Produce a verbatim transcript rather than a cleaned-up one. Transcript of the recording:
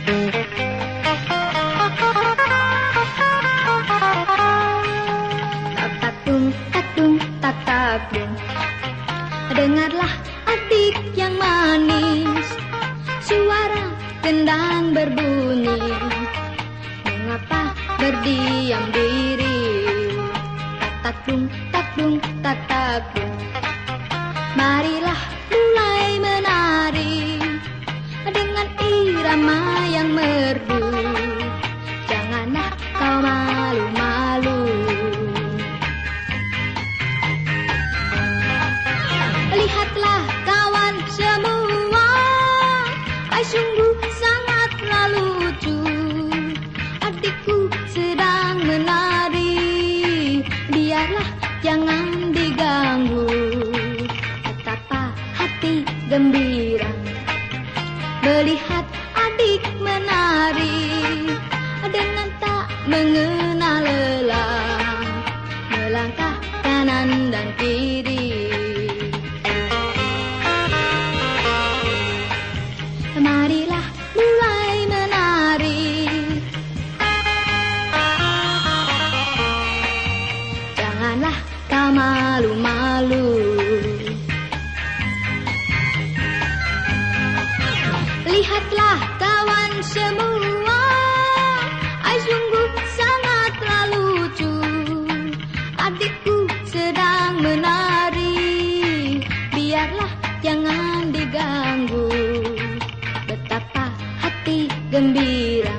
Tatakung, tatung, tatakung. Dengarlah adik yang manis, suara gendang berbunyi. Mengapa berdiam diri? Tatakung, tatung, tatakung. Marilah mulai menari dengan irama yang merdu. Janganlah kau malu-malu. Lihatlah kawan semua, ai sungguh sangatlah lucu. Adikku sedang menari, biarlah jangan diganggu. Betapa hati gembira melihat adik menari dengan tak mengenal lelah, melangkah kanan dan kiri. Marilah mulai menari, janganlah kau malu-malu. Lihatlah kawan semua, ai sungguh sangatlah lucu. Adikku sedang menari, biarlah jangan diganggu. Betapa hati gembira